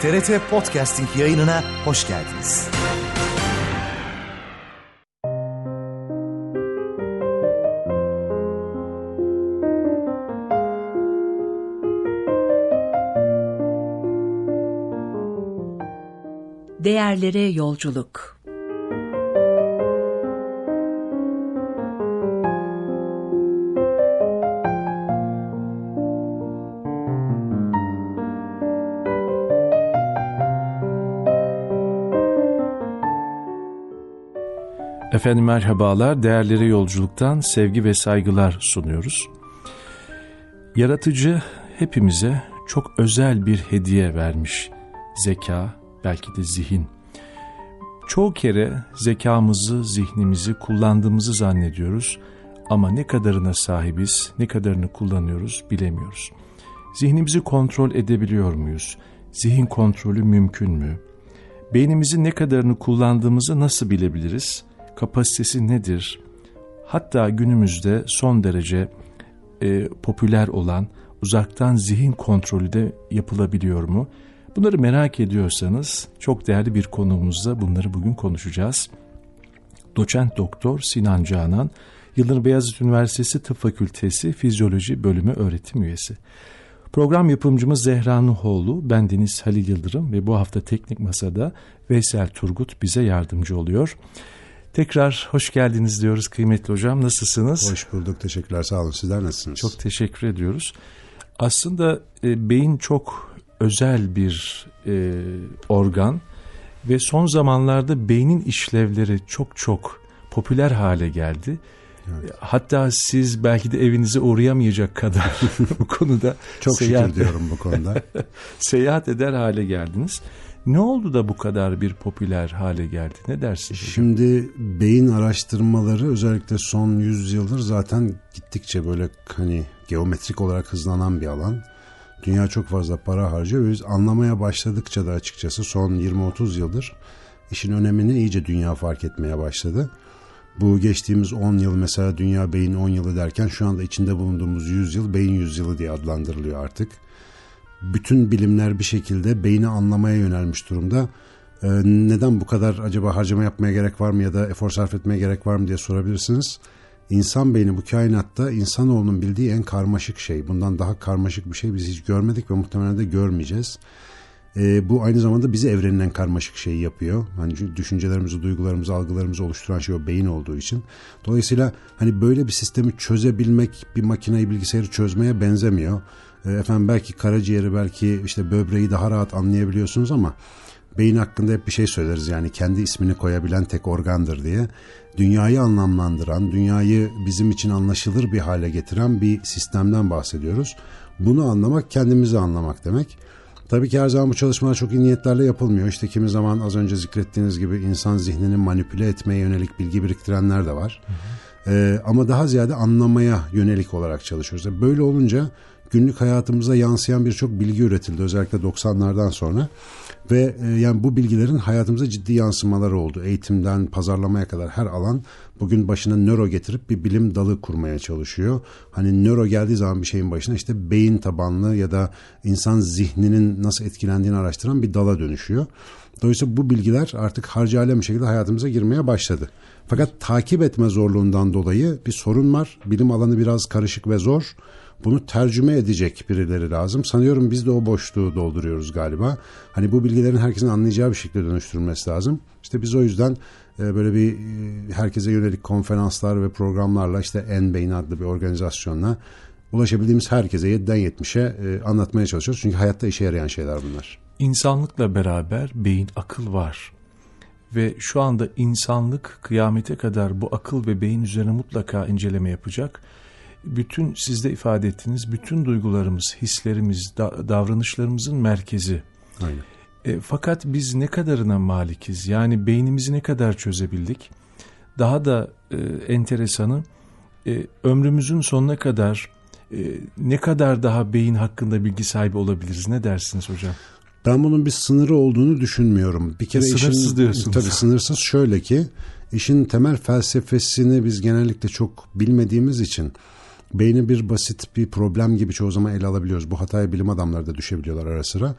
TRT Podcasting yayınına hoş geldiniz. Değerlere yolculuk. Efendim merhabalar, değerlere yolculuktan sevgi ve saygılar sunuyoruz. Yaratıcı hepimize çok özel bir hediye vermiş. Zeka, belki de zihin. Çoğu kere zekamızı, zihnimizi kullandığımızı zannediyoruz ama ne kadarına sahibiz, ne kadarını kullanıyoruz bilemiyoruz. Zihnimizi kontrol edebiliyor muyuz? Zihin kontrolü mümkün mü? Beynimizi ne kadarını kullandığımızı nasıl bilebiliriz? Kapasitesi nedir? Hatta günümüzde son derece popüler olan uzaktan zihin kontrolü de yapılabiliyor mu? Bunları merak ediyorsanız çok değerli bir konuğumuzla bunları bugün konuşacağız. Doçent Doktor Sinan Canan, Yıldırım Beyazıt Üniversitesi Tıp Fakültesi Fizyoloji Bölümü öğretim üyesi. Program yapımcımız Zehra Nuhoğlu, bendeniz Halil Yıldırım ve bu hafta Teknik Masa'da Veysel Turgut bize yardımcı oluyor. Tekrar hoş geldiniz diyoruz kıymetli hocam. Nasılsınız? Hoş bulduk. Teşekkürler. Sağ olun. Sizler nasılsınız? Çok teşekkür ediyoruz. Aslında beyin çok özel bir organ ve son zamanlarda beynin işlevleri çok popüler hale geldi. Evet. Hatta siz belki de evinize uğrayamayacak kadar bu konuda çok şükür diyorum bu konuda. Seyahat eder hale geldiniz. Ne oldu da bu kadar bir popüler hale geldi? Ne dersiniz? Şimdi beyin araştırmaları özellikle son 100 yıldır zaten gittikçe böyle geometrik olarak hızlanan bir alan. Dünya çok fazla para harcıyor ve biz anlamaya başladıkça da açıkçası son 20-30 yıldır işin önemini iyice dünya fark etmeye başladı. Bu geçtiğimiz 10 yıl mesela Dünya Beyin 10 yılı derken şu anda içinde bulunduğumuz 100 yıl Beyin 100 yılı diye adlandırılıyor artık. Bütün bilimler bir şekilde beyni anlamaya yönelmiş durumda. Neden bu kadar acaba harcama yapmaya gerek var mı ya da efor sarf etmeye gerek var mı diye sorabilirsiniz. İnsan beyni bu kainatta insanoğlunun bildiği en karmaşık şey. Bundan daha karmaşık bir şey biz hiç görmedik ve muhtemelen de görmeyeceğiz. Bu aynı zamanda bizi evrenin en karmaşık şeyi yapıyor. Çünkü düşüncelerimizi, duygularımızı, algılarımızı oluşturan şey o beyin olduğu için. Dolayısıyla böyle bir sistemi çözebilmek bir makineyi, bilgisayarı çözmeye benzemiyor. Belki karaciğeri, belki böbreği daha rahat anlayabiliyorsunuz ama beyin hakkında hep bir şey söyleriz, yani kendi ismini koyabilen tek organdır diye. Dünyayı anlamlandıran, dünyayı bizim için anlaşılır bir hale getiren bir sistemden bahsediyoruz. Bunu anlamak kendimizi anlamak demek. Tabii ki her zaman bu çalışmalar çok iyi niyetlerle yapılmıyor. Kimi zaman az önce zikrettiğiniz gibi insan zihnini manipüle etmeye yönelik bilgi biriktirenler de var. Ama daha ziyade anlamaya yönelik olarak çalışıyoruz. Böyle olunca günlük hayatımıza yansıyan birçok bilgi üretildi özellikle 90'lardan sonra ve bu bilgilerin hayatımıza ciddi yansımaları oldu. Eğitimden pazarlamaya kadar her alan bugün başına nöro getirip bir bilim dalı kurmaya çalışıyor. Nöro geldiği zaman bir şeyin başına beyin tabanlı ya da insan zihninin nasıl etkilendiğini araştıran bir dala dönüşüyor. Dolayısıyla bu bilgiler artık harcı alem bir şekilde hayatımıza girmeye başladı. Fakat takip etme zorluğundan dolayı bir sorun var. Bilim alanı biraz karışık ve zor. Bunu tercüme edecek birileri lazım. Sanıyorum biz de o boşluğu dolduruyoruz galiba. Bu bilgilerin herkesin anlayacağı bir şekilde dönüştürülmesi lazım. Biz o yüzden böyle bir herkese yönelik konferanslar ve programlarla N-Beyin adlı bir organizasyonla ulaşabildiğimiz herkese 7'den 70'e anlatmaya çalışıyoruz. Çünkü hayatta işe yarayan şeyler bunlar. İnsanlıkla beraber beyin, akıl var. Ve şu anda insanlık kıyamete kadar bu akıl ve beyin üzerine mutlaka inceleme yapacak. Bütün sizde ifade ettiğiniz bütün duygularımız, hislerimiz, davranışlarımızın merkezi. Aynen. Fakat biz ne kadarına malikiz? Yani beynimizi ne kadar çözebildik? Daha da enteresanı ömrümüzün sonuna kadar ne kadar daha beyin hakkında bilgi sahibi olabiliriz? Ne dersiniz hocam? Ben bunun bir sınırı olduğunu düşünmüyorum. Bir kere sınırsız diyorsunuz. Tabii sınırsız şöyle ki işin temel felsefesini biz genellikle çok bilmediğimiz için beyni bir basit bir problem gibi çoğu zaman ele alabiliyoruz. Bu hataya bilim adamları da düşebiliyorlar ara sıra.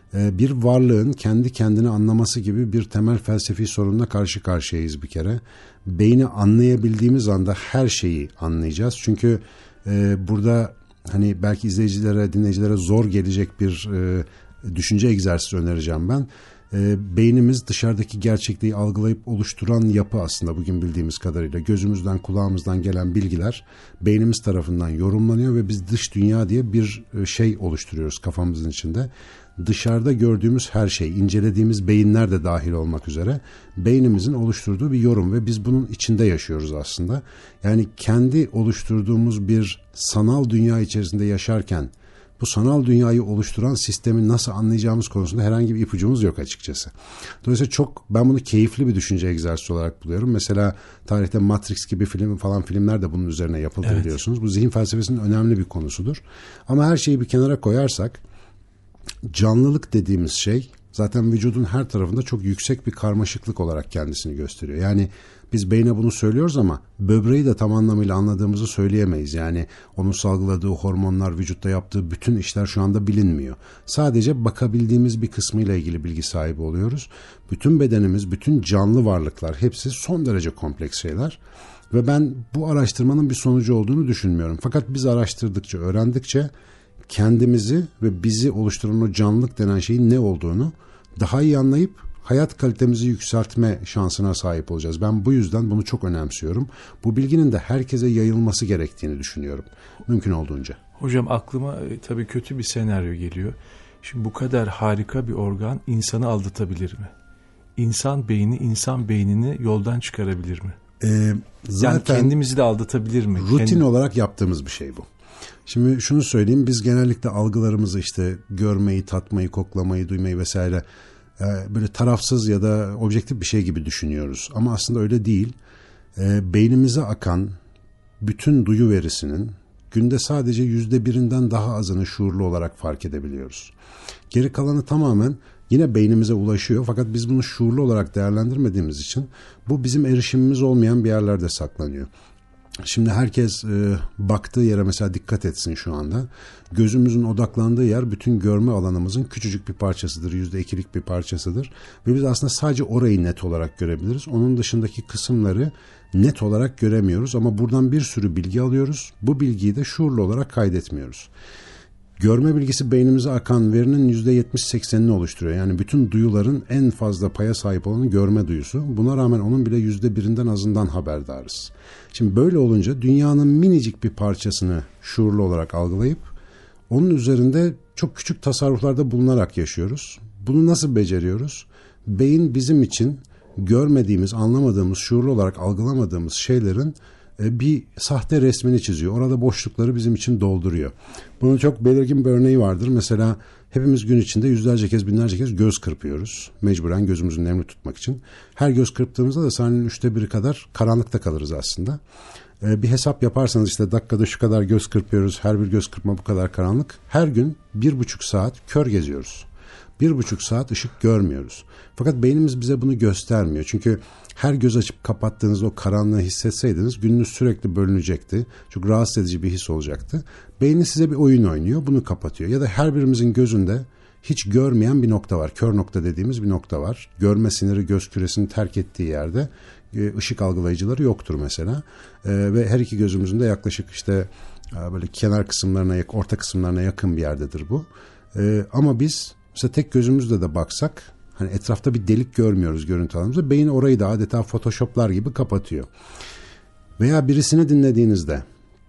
Bir varlığın kendi kendini anlaması gibi bir temel felsefi sorunla karşı karşıyayız bir kere. Beyni anlayabildiğimiz anda her şeyi anlayacağız. Çünkü burada hani belki izleyicilere, dinleyicilere zor gelecek bir düşünce egzersizi önereceğim ben. Beynimiz dışarıdaki gerçekliği algılayıp oluşturan yapı aslında bugün bildiğimiz kadarıyla. Gözümüzden, kulağımızdan gelen bilgiler beynimiz tarafından yorumlanıyor ve biz dış dünya diye bir şey oluşturuyoruz kafamızın içinde. Dışarıda gördüğümüz her şey, incelediğimiz beyinler de dahil olmak üzere beynimizin oluşturduğu bir yorum ve biz bunun içinde yaşıyoruz aslında. Yani kendi oluşturduğumuz bir sanal dünya içerisinde yaşarken bu sanal dünyayı oluşturan sistemi nasıl anlayacağımız konusunda herhangi bir ipucumuz yok açıkçası. Dolayısıyla ben bunu keyifli bir düşünce egzersizi olarak buluyorum. Mesela tarihte Matrix gibi filmler de bunun üzerine yapıldı, evet, biliyorsunuz. Bu zihin felsefesinin önemli bir konusudur. Ama her şeyi bir kenara koyarsak canlılık dediğimiz şey zaten vücudun her tarafında çok yüksek bir karmaşıklık olarak kendisini gösteriyor. Yani biz beyne bunu söylüyoruz ama böbreği de tam anlamıyla anladığımızı söyleyemeyiz. Yani onun salgıladığı hormonlar, vücutta yaptığı bütün işler şu anda bilinmiyor. Sadece bakabildiğimiz bir kısmıyla ilgili bilgi sahibi oluyoruz. Bütün bedenimiz, bütün canlı varlıklar hepsi son derece kompleks şeyler. Ve ben bu araştırmanın bir sonucu olduğunu düşünmüyorum. Fakat biz araştırdıkça, öğrendikçe kendimizi ve bizi oluşturan o canlılık denen şeyin ne olduğunu daha iyi anlayıp hayat kalitemizi yükseltme şansına sahip olacağız. Ben bu yüzden bunu çok önemsiyorum. Bu bilginin de herkese yayılması gerektiğini düşünüyorum. Mümkün olduğunca. Hocam aklıma tabii kötü bir senaryo geliyor. Şimdi bu kadar harika bir organ insanı aldatabilir mi? İnsan beynini yoldan çıkarabilir mi? Zaten yani kendimizi de aldatabilir mi? Rutin olarak yaptığımız bir şey bu. Şimdi şunu söyleyeyim, biz genellikle algılarımızı işte görmeyi, tatmayı, koklamayı, duymayı vesaire böyle tarafsız ya da objektif bir şey gibi düşünüyoruz. Ama aslında öyle değil. Beynimize akan bütün duyu verisinin günde sadece %1'inden daha azını şuurlu olarak fark edebiliyoruz. Geri kalanı tamamen yine beynimize ulaşıyor fakat biz bunu şuurlu olarak değerlendirmediğimiz için bu bizim erişimimiz olmayan bir yerlerde saklanıyor. Şimdi herkes baktığı yere mesela dikkat etsin şu anda. Gözümüzün odaklandığı yer bütün görme alanımızın küçücük bir parçasıdır. %2'lik bir parçasıdır. Ve biz aslında sadece orayı net olarak görebiliriz. Onun dışındaki kısımları net olarak göremiyoruz. Ama buradan bir sürü bilgi alıyoruz. Bu bilgiyi de şuurlu olarak kaydetmiyoruz. Görme bilgisi beynimize akan verinin %70-80'ini oluşturuyor. Yani bütün duyuların en fazla paya sahip olanı görme duyusu. Buna rağmen onun bile %1'inden azından haberdarız. Şimdi böyle olunca dünyanın minicik bir parçasını şuurlu olarak algılayıp onun üzerinde çok küçük tasarruflarda bulunarak yaşıyoruz. Bunu nasıl beceriyoruz? Beyin bizim için görmediğimiz, anlamadığımız, şuurlu olarak algılamadığımız şeylerin bir sahte resmini çiziyor. Orada boşlukları bizim için dolduruyor. Bunun çok belirgin bir örneği vardır. Mesela hepimiz gün içinde yüzlerce kez, binlerce kez göz kırpıyoruz. Mecburen gözümüzün nemli tutmak için. Her göz kırptığımızda da sahnenin 1/3 kadar karanlıkta kalırız aslında. Bir hesap yaparsanız işte dakikada şu kadar göz kırpıyoruz. Her bir göz kırpma bu kadar karanlık. Her gün 1,5 saat kör geziyoruz. 1,5 saat ışık görmüyoruz. Fakat beynimiz bize bunu göstermiyor. Çünkü her göz açıp kapattığınızda o karanlığı hissetseydiniz gününüz sürekli bölünecekti. Çok rahatsız edici bir his olacaktı. Beyniniz size bir oyun oynuyor, bunu kapatıyor. Ya da her birimizin gözünde hiç görmeyen bir nokta var. Kör nokta dediğimiz bir nokta var. Görme siniri göz küresini terk ettiği yerde ışık algılayıcıları yoktur mesela. Ve her iki gözümüzün de yaklaşık işte böyle kenar kısımlarına, orta kısımlarına yakın bir yerdedir bu. Ama biz mesela tek gözümüzle de baksak hani etrafta bir delik görmüyoruz görüntü alanımızda. Beyin orayı da adeta photoshoplar gibi kapatıyor. Veya birisini dinlediğinizde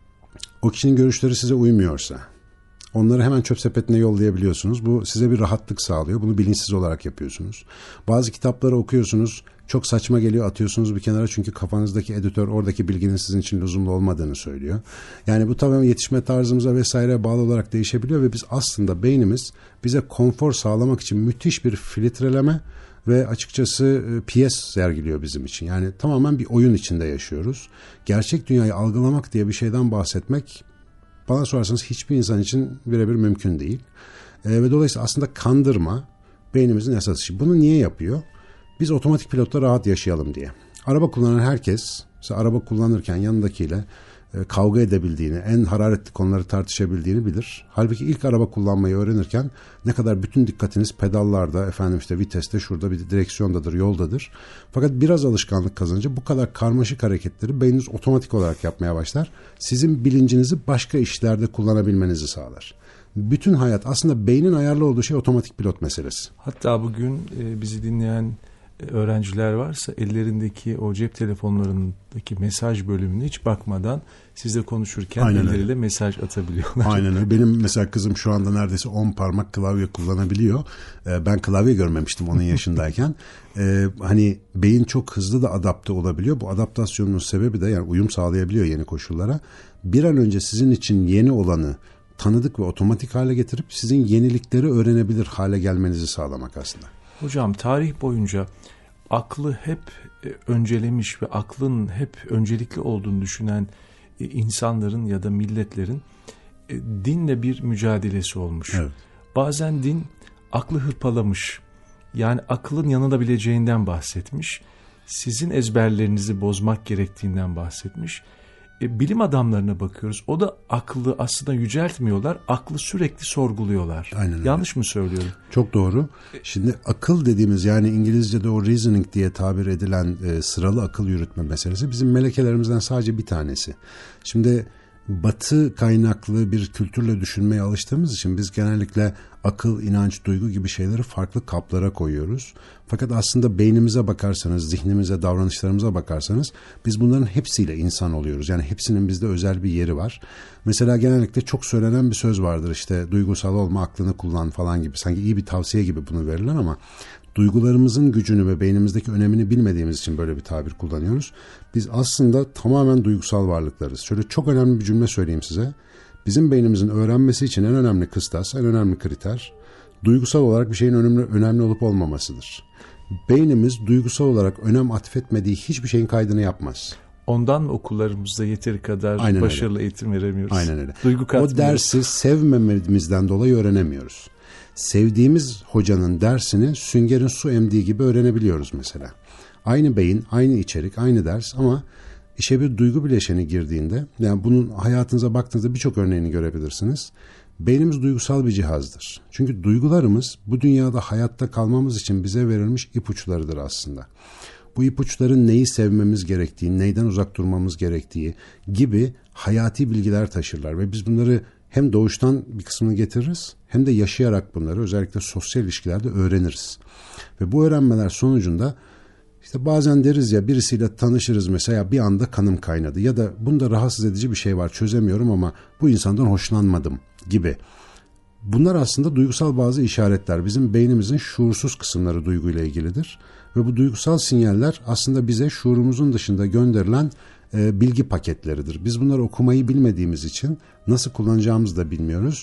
o kişinin görüşleri size uymuyorsa onları hemen çöp sepetine yollayabiliyorsunuz. Bu size bir rahatlık sağlıyor. Bunu bilinçsiz olarak yapıyorsunuz. Bazı kitapları okuyorsunuz. Çok saçma geliyor, atıyorsunuz bir kenara çünkü kafanızdaki editör oradaki bilginin sizin için lüzumlu olmadığını söylüyor. Yani bu tabii yetişme tarzımıza vesaire bağlı olarak değişebiliyor ve biz aslında beynimiz bize konfor sağlamak için müthiş bir filtreleme ve açıkçası piyes sergiliyor bizim için. Yani tamamen bir oyun içinde yaşıyoruz. Gerçek dünyayı algılamak diye bir şeyden bahsetmek bana sorarsanız hiçbir insan için birebir mümkün değil. Ve dolayısıyla aslında kandırma beynimizin esas işi. Bunu niye yapıyor? Biz otomatik pilotta rahat yaşayalım diye. Araba kullanan herkes, mesela araba kullanırken yanındakiyle kavga edebildiğini, en hararetli konuları tartışabildiğini bilir. Halbuki ilk araba kullanmayı öğrenirken ne kadar bütün dikkatiniz pedallarda, viteste, şurada bir direksiyondadır, yoldadır. Fakat biraz alışkanlık kazanınca bu kadar karmaşık hareketleri beyniniz otomatik olarak yapmaya başlar. Sizin bilincinizi başka işlerde kullanabilmenizi sağlar. Bütün hayat aslında beynin ayarlı olduğu şey otomatik pilot meselesi. Hatta bugün bizi dinleyen öğrenciler varsa ellerindeki o cep telefonlarındaki mesaj bölümüne hiç bakmadan sizle konuşurken elleriyle mesaj atabiliyorlar. Aynen öyle. Benim mesela kızım şu anda neredeyse 10 parmak klavye kullanabiliyor. Ben klavye görmemiştim onun yaşındayken. Hani beyin çok hızlı da adapte olabiliyor. Bu adaptasyonun sebebi de yani uyum sağlayabiliyor yeni koşullara. Bir an önce sizin için yeni olanı tanıdık ve otomatik hale getirip sizin yenilikleri öğrenebilir hale gelmenizi sağlamak aslında. Hocam tarih boyunca aklı hep öncelemiş ve aklın hep öncelikli olduğunu düşünen insanların ya da milletlerin dinle bir mücadelesi olmuş. Evet. Bazen din aklı hırpalamış. Yani aklın yanılabileceğinden bahsetmiş. Sizin ezberlerinizi bozmak gerektiğinden bahsetmiş. Bilim adamlarına bakıyoruz. O da aklı aslında yüceltmiyorlar. Aklı sürekli sorguluyorlar. Aynen Yanlış mı söylüyorum? Çok doğru. Şimdi akıl dediğimiz yani İngilizce'de o reasoning diye tabir edilen sıralı akıl yürütme meselesi bizim melekelerimizden sadece bir tanesi. Şimdi Batı kaynaklı bir kültürle düşünmeye alıştığımız için biz genellikle akıl, inanç, duygu gibi şeyleri farklı kaplara koyuyoruz. Fakat aslında beynimize bakarsanız, zihnimize, davranışlarımıza bakarsanız biz bunların hepsiyle insan oluyoruz. Yani hepsinin bizde özel bir yeri var. Mesela genellikle çok söylenen bir söz vardır işte duygusal olma, aklını kullan falan gibi. Sanki iyi bir tavsiye gibi bunu verirler ama duygularımızın gücünü ve beynimizdeki önemini bilmediğimiz için böyle bir tabir kullanıyoruz. Biz aslında tamamen duygusal varlıklarız. Şöyle çok önemli bir cümle söyleyeyim size. Bizim beynimizin öğrenmesi için en önemli kıstas, en önemli kriter duygusal olarak bir şeyin önemli olup olmamasıdır. Beynimiz duygusal olarak önem atfetmediği hiçbir şeyin kaydını yapmaz. Ondan mı okullarımızda yeteri kadar Aynen başarılı öyle. eğitim veremiyoruz? Aynen öyle. Duygu katmıyoruz. O dersi sevmememizden dolayı öğrenemiyoruz. Sevdiğimiz hocanın dersini süngerin su emdiği gibi öğrenebiliyoruz mesela. Aynı beyin, aynı içerik, aynı ders ama işe bir duygu bileşeni girdiğinde, yani bunun hayatınıza baktığınızda birçok örneğini görebilirsiniz. Beynimiz duygusal bir cihazdır. Çünkü duygularımız bu dünyada hayatta kalmamız için bize verilmiş ipuçlarıdır aslında. Bu ipuçların neyi sevmemiz gerektiği, neyden uzak durmamız gerektiği gibi hayati bilgiler taşırlar ve biz bunları hem doğuştan bir kısmını getiririz hem de yaşayarak bunları özellikle sosyal ilişkilerde öğreniriz. Ve bu öğrenmeler sonucunda işte bazen deriz ya birisiyle tanışırız mesela bir anda kanım kaynadı ya da bunda rahatsız edici bir şey var çözemiyorum ama bu insandan hoşlanmadım gibi. Bunlar aslında duygusal bazı işaretler. Bizim beynimizin şuursuz kısımları duyguyla ilgilidir. Ve bu duygusal sinyaller aslında bize şuurumuzun dışında gönderilen bilgi paketleridir. Biz bunları okumayı bilmediğimiz için nasıl kullanacağımızı da bilmiyoruz.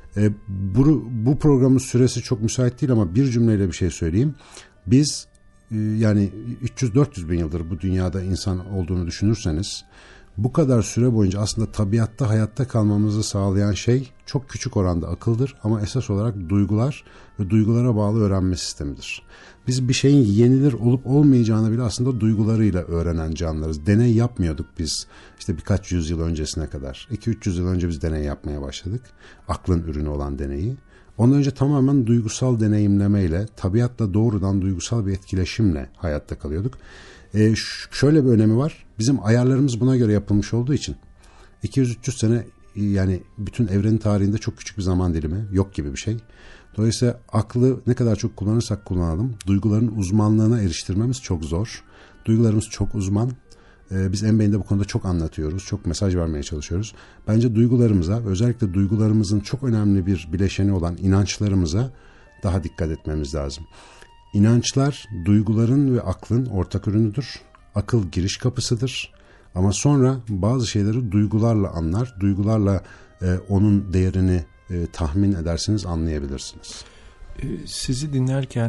Bu programın süresi çok müsait değil ama bir cümleyle bir şey söyleyeyim. Biz yani 300-400 bin yıldır bu dünyada insan olduğunu düşünürseniz bu kadar süre boyunca aslında tabiatta hayatta kalmamızı sağlayan şey çok küçük oranda akıldır ama esas olarak duygular ve duygulara bağlı öğrenme sistemidir. Biz bir şeyin yenilir olup olmayacağını bile aslında duygularıyla öğrenen canlılarız. Deney yapmıyorduk biz işte birkaç yüzyıl öncesine kadar. 200-300 yıl önce biz deney yapmaya başladık. Aklın ürünü olan deneyi. Ondan önce tamamen duygusal deneyimlemeyle, tabiatla doğrudan duygusal bir etkileşimle hayatta kalıyorduk. Şöyle bir önemi var. Bizim ayarlarımız buna göre yapılmış olduğu için 200-300 sene yani bütün evrenin tarihinde çok küçük bir zaman dilimi yok gibi bir şey. Dolayısıyla aklı ne kadar çok kullanırsak kullanalım duyguların uzmanlığına eriştirmemiz çok zor. Duygularımız çok uzman. Biz Enbeyin'de bu konuda çok anlatıyoruz. Çok mesaj vermeye çalışıyoruz. Bence duygularımıza özellikle duygularımızın çok önemli bir bileşeni olan inançlarımıza daha dikkat etmemiz lazım. İnançlar duyguların ve aklın ortak ürünüdür. Akıl giriş kapısıdır. Ama sonra bazı şeyleri duygularla anlar. Duygularla onun değerini tahmin edersiniz, anlayabilirsiniz. Sizi dinlerken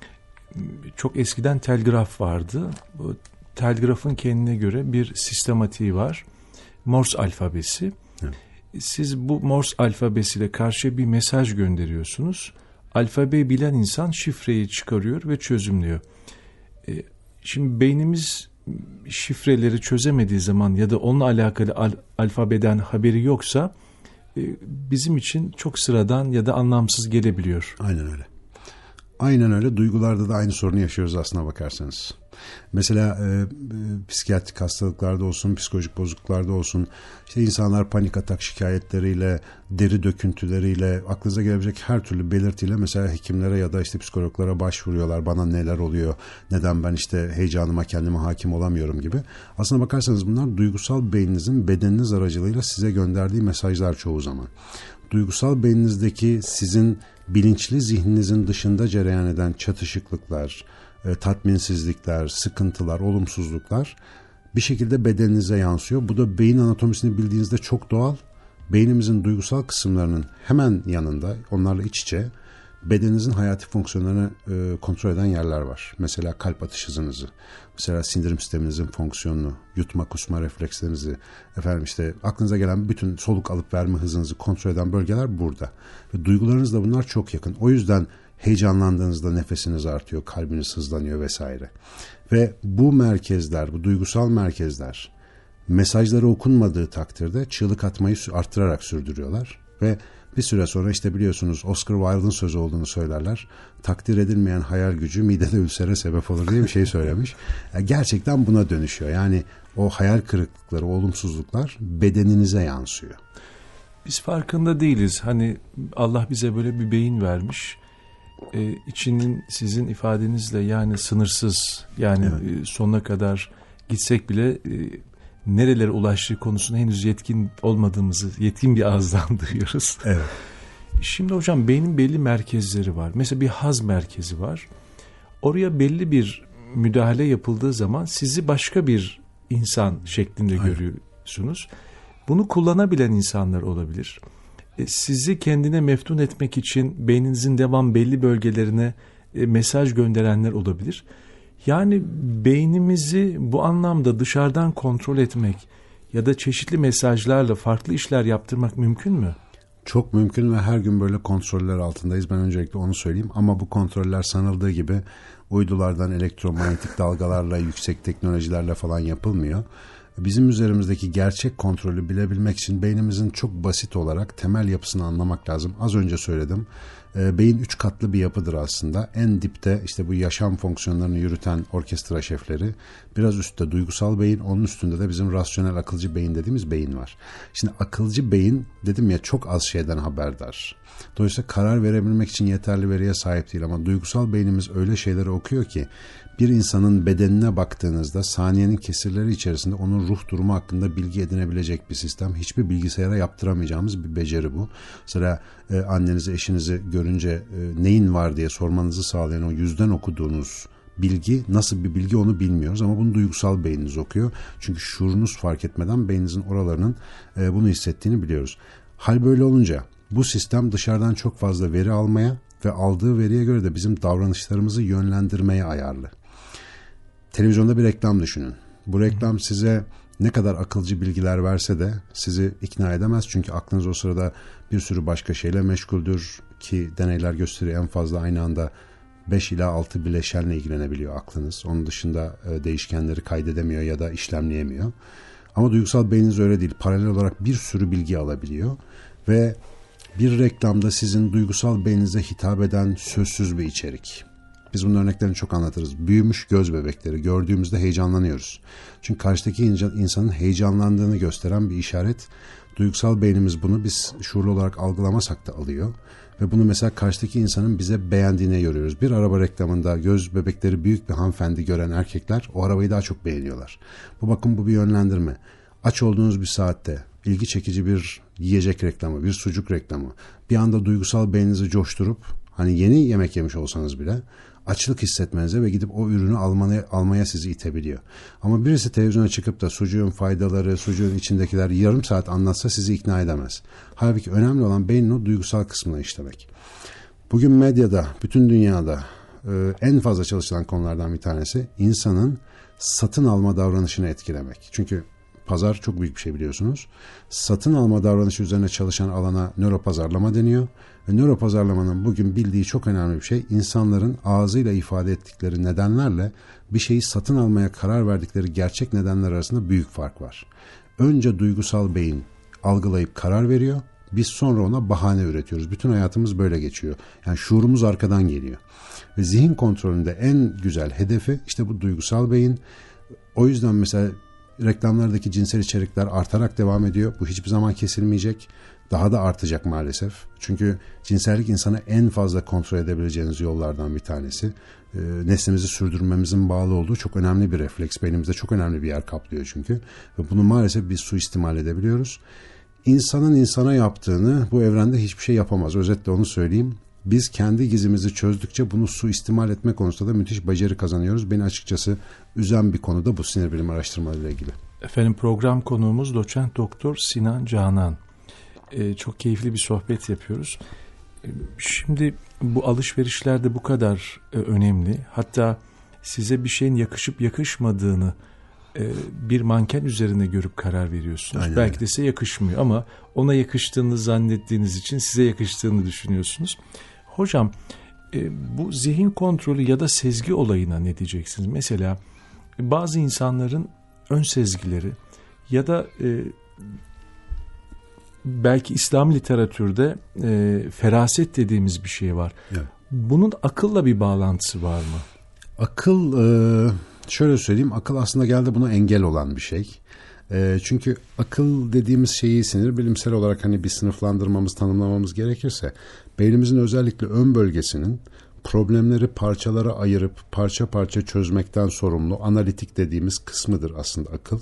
çok eskiden telgraf vardı. Bu telgrafın kendine göre bir sistematiği var. Morse alfabesi. Evet. Siz bu Morse alfabesiyle karşıya bir mesaj gönderiyorsunuz. Alfabeyi bilen insan şifreyi çıkarıyor ve çözümlüyor. Şimdi beynimiz şifreleri çözemediği zaman ya da onunla alakalı alfabeden haberi yoksa bizim için çok sıradan ya da anlamsız gelebiliyor. Aynen öyle. Aynen öyle. Duygularda da aynı sorunu yaşıyoruz aslına bakarsanız. Mesela psikiyatrik hastalıklarda olsun, psikolojik bozukluklarda olsun, işte insanlar panik atak şikayetleriyle, deri döküntüleriyle, aklınıza gelebilecek her türlü belirtiyle mesela hekimlere ya da işte psikologlara başvuruyorlar. Bana neler oluyor, neden ben işte heyecanıma, kendime hakim olamıyorum gibi. Aslına bakarsanız bunlar duygusal beyninizin bedeniniz aracılığıyla size gönderdiği mesajlar çoğu zaman. Duygusal beyninizdeki sizin bilinçli zihninizin dışında cereyan eden çatışıklıklar, tatminsizlikler, sıkıntılar, olumsuzluklar bir şekilde bedeninize yansıyor. Bu da beyin anatomisini bildiğinizde çok doğal. Beynimizin duygusal kısımlarının hemen yanında, onlarla iç içe bedeninizin hayati fonksiyonlarını kontrol eden yerler var. Mesela kalp atış hızınızı, mesela sindirim sisteminizin fonksiyonunu, yutma kusma reflekslerinizi, işte aklınıza gelen bütün soluk alıp verme hızınızı kontrol eden bölgeler burada. Ve duygularınızla bunlar çok yakın. O yüzden heyecanlandığınızda nefesiniz artıyor, kalbiniz hızlanıyor vesaire. Ve bu merkezler, bu duygusal merkezler mesajları okunmadığı takdirde çığlık atmayı arttırarak sürdürüyorlar. Ve bir süre sonra işte biliyorsunuz Oscar Wilde'ın sözü olduğunu söylerler. Takdir edilmeyen hayal gücü midede ülsere sebep olur diye bir şey söylemiş. Gerçekten buna dönüşüyor. Yani o hayal kırıklıkları, olumsuzluklar bedeninize yansıyor. Biz farkında değiliz. Hani Allah bize böyle bir beyin vermiş. İçinin sizin ifadenizle yani sınırsız, yani evet, sonuna kadar gitsek bile nerelere ulaştığı konusunda henüz yetkin olmadığımızı yetkin bir ağızdan duyuyoruz. Evet. Şimdi hocam beynin belli merkezleri var. Mesela bir haz merkezi var. Oraya belli bir müdahale yapıldığı zaman sizi başka bir insan şeklinde görüyorsunuz. Bunu kullanabilen insanlar olabilir. Sizi kendine meftun etmek için beyninizin devam belli bölgelerine mesaj gönderenler olabilir. Yani beynimizi bu anlamda dışarıdan kontrol etmek ya da çeşitli mesajlarla farklı işler yaptırmak mümkün mü? Çok mümkün ve her gün böyle kontroller altındayız. Ben öncelikle onu söyleyeyim. Ama bu kontroller sanıldığı gibi uydulardan elektromanyetik dalgalarla, yüksek teknolojilerle falan yapılmıyor. Bizim üzerimizdeki gerçek kontrolü bilebilmek için beynimizin çok basit olarak temel yapısını anlamak lazım. Az önce söyledim. Beyin 3 katlı bir yapıdır aslında. En dipte işte bu yaşam fonksiyonlarını yürüten orkestra şefleri. Biraz üstte duygusal beyin, onun üstünde de bizim rasyonel akılcı beyin dediğimiz beyin var. Şimdi akılcı beyin dedim ya çok az şeyden haberdar. Dolayısıyla karar verebilmek için yeterli veriye sahip değil ama duygusal beynimiz öyle şeyleri okuyor ki bir insanın bedenine baktığınızda saniyenin kesirleri içerisinde onun ruh durumu hakkında bilgi edinebilecek bir sistem. Hiçbir bilgisayara yaptıramayacağımız bir beceri bu. Mesela annenizi, eşinizi görünce neyin var diye sormanızı sağlayan o yüzden okuduğunuz bilgi nasıl bir bilgi onu bilmiyoruz ama bunu duygusal beyniniz okuyor. Çünkü şuurunuz fark etmeden beyninizin oralarının bunu hissettiğini biliyoruz. Hal böyle olunca bu sistem dışarıdan çok fazla veri almaya ve aldığı veriye göre de bizim davranışlarımızı yönlendirmeye ayarlı. Televizyonda bir reklam düşünün. Bu reklam size ne kadar akılcı bilgiler verse de sizi ikna edemez. Çünkü aklınız o sırada bir sürü başka şeyle meşguldür ki deneyler gösteriyor en fazla aynı anda 5 ila 6 bileşenle ilgilenebiliyor aklınız. Onun dışında değişkenleri kaydedemiyor ya da işlemleyemiyor. Ama duygusal beyniniz öyle değil. Paralel olarak bir sürü bilgi alabiliyor ve bir reklamda sizin duygusal beyninize hitap eden sözsüz bir içerik. Biz bunun örneklerini çok anlatırız. Büyümüş göz bebekleri gördüğümüzde heyecanlanıyoruz. Çünkü karşıdaki insanın heyecanlandığını gösteren bir işaret. Duygusal beynimiz bunu biz şuurlu olarak algılamasak da alıyor. Ve bunu mesela karşıdaki insanın bize beğendiğine görüyoruz. Bir araba reklamında göz bebekleri büyük bir hanımefendi gören erkekler o arabayı daha çok beğeniyorlar. Bu bir yönlendirme. Aç olduğunuz bir saatte ilgi çekici bir yiyecek reklamı, bir sucuk reklamı bir anda duygusal beyninizi coşturup hani yeni yemek yemiş olsanız bile açlık hissetmenize ve gidip o ürünü almaya sizi itebiliyor. Ama birisi televizyona çıkıp da sucuğun faydaları, sucuğun içindekiler yarım saat anlatsa sizi ikna edemez. Halbuki önemli olan beynin o duygusal kısmına işlemek. Bugün medyada, bütün dünyada en fazla çalışılan konulardan bir tanesi insanın satın alma davranışını etkilemek. Çünkü pazar çok büyük bir şey biliyorsunuz. Satın alma davranışı üzerine çalışan alana nöropazarlama deniyor. Ve nöropazarlamanın bugün bildiği çok önemli bir şey, insanların ağzıyla ifade ettikleri nedenlerle bir şeyi satın almaya karar verdikleri gerçek nedenler arasında büyük fark var. Önce duygusal beyin algılayıp karar veriyor. Biz sonra ona bahane üretiyoruz. Bütün hayatımız böyle geçiyor. Yani şuurumuz arkadan geliyor. Ve zihin kontrolünde en güzel hedefi işte bu duygusal beyin. O yüzden mesela reklamlardaki cinsel içerikler artarak devam ediyor. Bu hiçbir zaman kesilmeyecek. Daha da artacak maalesef. Çünkü cinsellik insanı en fazla kontrol edebileceğiniz yollardan bir tanesi. Neslimizi sürdürmemizin bağlı olduğu çok önemli bir refleks. Beynimizde çok önemli bir yer kaplıyor çünkü. Ve bunu maalesef biz suistimal edebiliyoruz. İnsanın insana yaptığını bu evrende hiçbir şey yapamaz. Özetle onu söyleyeyim. Biz kendi gizimizi çözdükçe bunu suistimal etme konusunda da müthiş beceri kazanıyoruz. Beni açıkçası üzen bir konu da bu sinir bilimi araştırmalarıyla ilgili. Efendim, program konuğumuz doçent doktor Sinan Canan. Çok keyifli bir sohbet yapıyoruz. Şimdi bu alışverişlerde bu kadar önemli. Hatta size bir şeyin yakışıp yakışmadığını bir manken üzerine görüp karar veriyorsunuz. Aynen. Belki de size yakışmıyor ama ona yakıştığını zannettiğiniz için size yakıştığını düşünüyorsunuz. Hocam, bu zihin kontrolü ya da sezgi olayına ne diyeceksiniz? Mesela bazı insanların ön sezgileri ya da belki İslam literatürde feraset dediğimiz bir şey var. Evet. Bunun akılla bir bağlantısı var mı? Akıl, şöyle söyleyeyim, akıl aslında geldi buna engel olan bir şey. Çünkü akıl dediğimiz şeyi sinir bilimsel olarak hani bir sınıflandırmamız, tanımlamamız gerekirse beynimizin özellikle ön bölgesinin problemleri parçalara ayırıp parça parça çözmekten sorumlu analitik dediğimiz kısmıdır aslında akıl.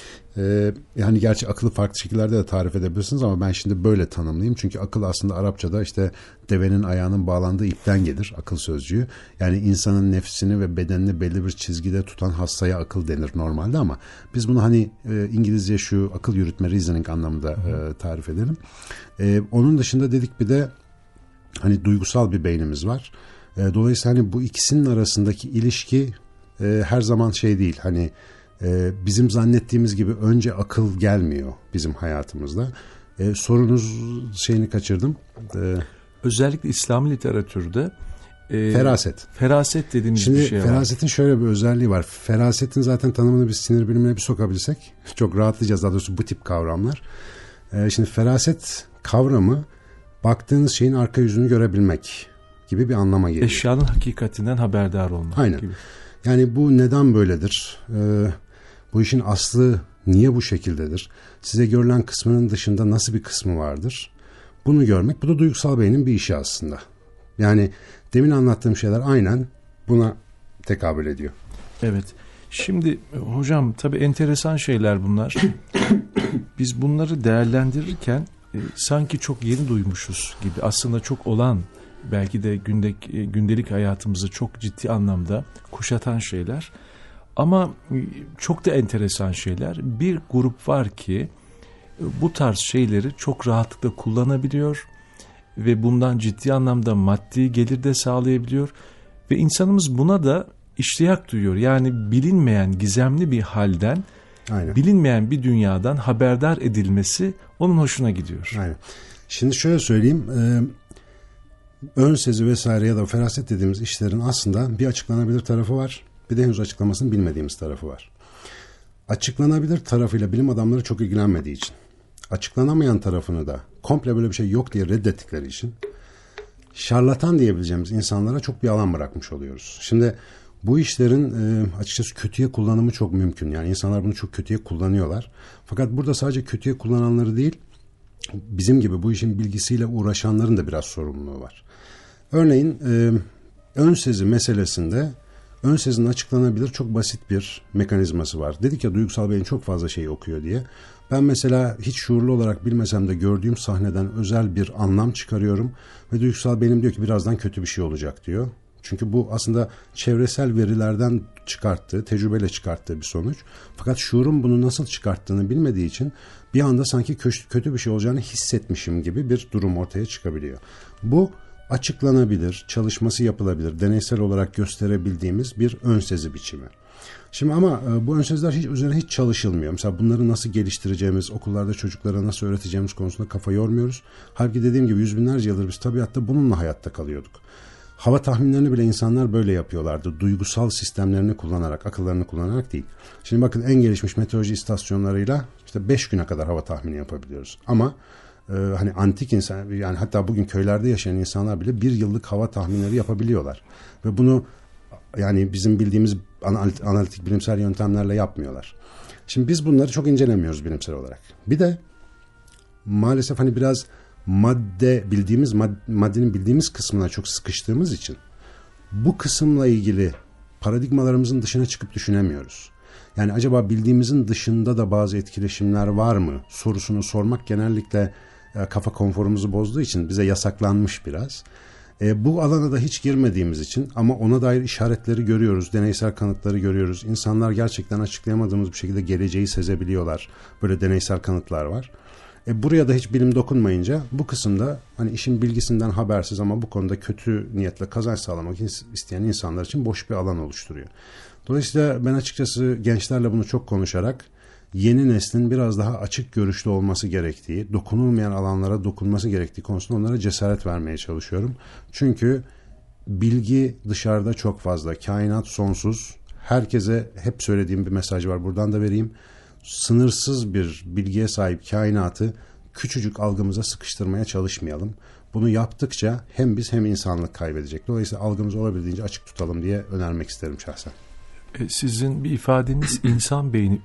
Yani gerçi akıllı farklı şekillerde de tarif edebilirsiniz ama ben şimdi böyle tanımlayayım. Çünkü akıl aslında Arapçada işte devenin ayağının bağlandığı ipten gelir akıl sözcüğü. Yani insanın nefsini ve bedenini belli bir çizgide tutan hastaya akıl denir normalde ama biz bunu hani İngilizce şu akıl yürütme, reasoning anlamında tarif edelim. Onun dışında dedik bir de hani duygusal bir beynimiz var. Dolayısıyla hani bu ikisinin arasındaki ilişki her zaman şey değil, hani bizim zannettiğimiz gibi önce akıl gelmiyor bizim hayatımızda. Sorunuz şeyini kaçırdım. Özellikle İslam literatürde feraset. Feraset dediğimiz Şimdi bir şey var. ferasetin şöyle bir özelliği var. Ferasetin zaten tanımını biz sinir bilimine bir sokabilsek çok rahatlayacağız. Daha doğrusu bu tip kavramlar. Şimdi feraset kavramı baktığınız şeyin arka yüzünü görebilmek gibi bir anlama geliyor. Eşyanın hakikatinden haberdar olmak. Aynen. Gibi. Yani bu neden böyledir? Bu işin aslı niye bu şekildedir? Size görülen kısmının dışında nasıl bir kısmı vardır? Bunu görmek, bu da duygusal beynin bir işi aslında. Yani demin anlattığım şeyler aynen buna tekabül ediyor. Evet. Şimdi hocam tabii enteresan şeyler bunlar. Biz bunları değerlendirirken sanki çok yeni duymuşuz gibi. Aslında çok olan, belki de gündelik hayatımızı çok ciddi anlamda kuşatan şeyler. Ama çok da enteresan şeyler. Bir grup var ki bu tarz şeyleri çok rahatlıkla kullanabiliyor ve bundan ciddi anlamda maddi gelir de sağlayabiliyor ve insanımız buna da iştiyak duyuyor. Yani bilinmeyen, gizemli bir halden, Aynen. bilinmeyen bir dünyadan haberdar edilmesi onun hoşuna gidiyor. Aynen. Şimdi şöyle söyleyeyim, ön sezi vesaire ya da feraset dediğimiz işlerin aslında bir açıklanabilir tarafı var, bir de henüz açıklamasını bilmediğimiz tarafı var. Açıklanabilir tarafıyla bilim adamları çok ilgilenmediği için, açıklanamayan tarafını da komple böyle bir şey yok diye reddettikleri için şarlatan diyebileceğimiz insanlara çok bir alan bırakmış oluyoruz. Şimdi bu işlerin açıkçası kötüye kullanımı çok mümkün. Yani insanlar bunu çok kötüye kullanıyorlar. Fakat burada sadece kötüye kullananları değil, bizim gibi bu işin bilgisiyle uğraşanların da biraz sorumluluğu var. Örneğin ön sezi meselesinde ön sezinin açıklanabilir çok basit bir mekanizması var. Dedik ya duygusal beyin çok fazla şey okuyor diye. Ben mesela hiç şuurlu olarak bilmesem de gördüğüm sahneden özel bir anlam çıkarıyorum ve duygusal beynim diyor ki birazdan kötü bir şey olacak diyor. Çünkü bu aslında çevresel verilerden çıkarttığı, tecrübeyle çıkarttığı bir sonuç. Fakat şuurun bunu nasıl çıkarttığını bilmediği için bir anda sanki kötü bir şey olacağını hissetmişim gibi bir durum ortaya çıkabiliyor. Bu açıklanabilir, çalışması yapılabilir, deneysel olarak gösterebildiğimiz bir ön sezi biçimi. Şimdi ama bu ön sezler üzerine hiç çalışılmıyor. Mesela bunları nasıl geliştireceğimiz, okullarda çocuklara nasıl öğreteceğimiz konusunda kafa yormuyoruz. Halbuki dediğim gibi yüz binlerce yıldır biz tabiatta bununla hayatta kalıyorduk. Hava tahminlerini bile insanlar böyle yapıyorlardı. Duygusal sistemlerini kullanarak, akıllarını kullanarak değil. Şimdi bakın en gelişmiş meteoroloji istasyonlarıyla işte 5 güne kadar hava tahmini yapabiliyoruz. Ama hani antik insan, yani hatta bugün köylerde yaşayan insanlar bile 1 yıllık hava tahminleri yapabiliyorlar. Ve bunu yani bizim bildiğimiz analitik bilimsel yöntemlerle yapmıyorlar. Şimdi biz bunları çok incelemiyoruz bilimsel olarak. Bir de maalesef hani biraz maddenin bildiğimiz kısmına çok sıkıştığımız için bu kısımla ilgili paradigmalarımızın dışına çıkıp düşünemiyoruz. Yani acaba bildiğimizin dışında da bazı etkileşimler var mı sorusunu sormak genellikle kafa konforumuzu bozduğu için bize yasaklanmış biraz. Bu alana da hiç girmediğimiz için ama ona dair işaretleri görüyoruz, deneysel kanıtları görüyoruz. İnsanlar gerçekten açıklayamadığımız bir şekilde geleceği sezebiliyorlar. Böyle deneysel kanıtlar var. Buraya da hiç bilim dokunmayınca bu kısımda hani işin bilgisinden habersiz ama bu konuda kötü niyetle kazanç sağlamak isteyen insanlar için boş bir alan oluşturuyor. Dolayısıyla ben açıkçası gençlerle bunu çok konuşarak yeni neslin biraz daha açık görüşlü olması gerektiği, dokunulmayan alanlara dokunması gerektiği konusunda onlara cesaret vermeye çalışıyorum. Çünkü bilgi dışarıda çok fazla, kainat sonsuz. Herkese hep söylediğim bir mesaj var, buradan da vereyim. Sınırsız bir bilgiye sahip kainatı küçücük algımıza sıkıştırmaya çalışmayalım. Bunu yaptıkça hem biz hem insanlık kaybedecek. Dolayısıyla algımızı olabildiğince açık tutalım diye önermek isterim şahsen. Sizin bir ifadeniz insan beyni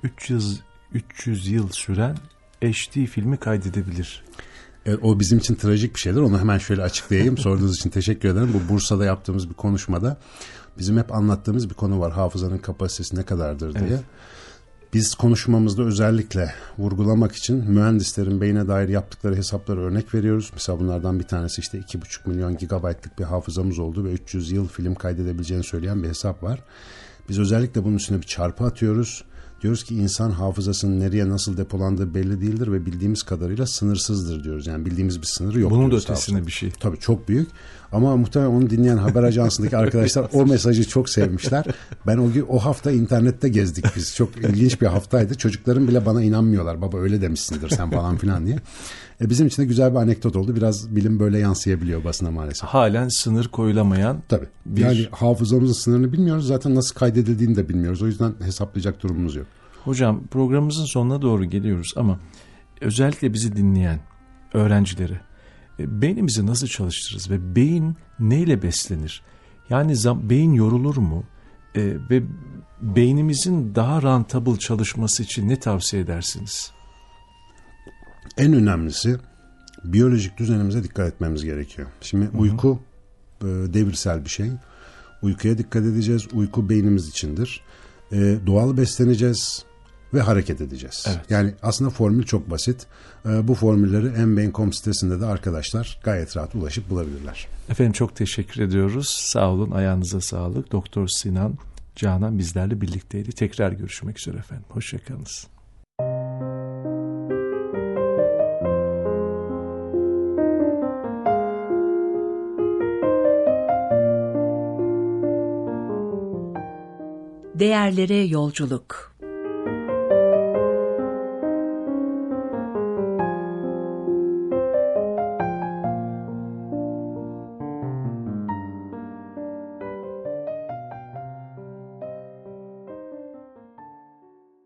300 yıl süren HD filmi kaydedebilir. Evet, o bizim için trajik bir şeydir. Onu hemen şöyle açıklayayım. Sorduğunuz için teşekkür ederim. Bu Bursa'da yaptığımız bir konuşmada bizim hep anlattığımız bir konu var. Hafızanın kapasitesi ne kadardır diye. Evet. Biz konuşmamızda özellikle vurgulamak için mühendislerin beyne dair yaptıkları hesaplara örnek veriyoruz. Mesela bunlardan bir tanesi işte 2,5 milyon gigabaytlık bir hafızamız oldu ve 300 yıl film kaydedebileceğini söyleyen bir hesap var. Biz özellikle bunun üstüne bir çarpı atıyoruz. Diyoruz ki insan hafızasının nereye nasıl depolandığı belli değildir ve bildiğimiz kadarıyla sınırsızdır diyoruz. Yani bildiğimiz bir sınırı yok. Bunun da ötesine bir şey. Tabii çok büyük. Ama muhtemelen onu dinleyen haber ajansındaki arkadaşlar o mesajı çok sevmişler. Ben o hafta internette gezdik biz. Çok ilginç bir haftaydı. Çocuklarım bile bana inanmıyorlar. Baba öyle demişsindir sen falan filan diye. Bizim için de güzel bir anekdot oldu. Biraz bilim böyle yansıyabiliyor basına maalesef. Halen sınır koyulamayan. Tabii. Yani hafızamızın sınırını bilmiyoruz. Zaten nasıl kaydedildiğini de bilmiyoruz. O yüzden hesaplayacak durumumuz yok. Hocam programımızın sonuna doğru geliyoruz ama özellikle bizi dinleyen öğrencileri beynimizi nasıl çalıştırırız ve beyin neyle beslenir? Yani beyin yorulur mu? Ve beynimizin daha rentable çalışması için ne tavsiye edersiniz? En önemlisi biyolojik düzenimize dikkat etmemiz gerekiyor. Şimdi uyku devirsel bir şey. Uykuya dikkat edeceğiz. Uyku beynimiz içindir. Doğal besleneceğiz ve hareket edeceğiz. Evet. Yani aslında formül çok basit. Bu formülleri mbeyin.com sitesinde de arkadaşlar gayet rahat ulaşıp bulabilirler. Efendim çok teşekkür ediyoruz. Sağ olun, ayağınıza sağlık. Doktor Sinan Canan bizlerle birlikteydi. Tekrar görüşmek üzere efendim. Hoşçakalınız. Değerlere yolculuk.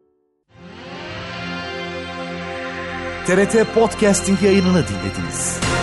TRT Podcasting yayınını dinlediniz.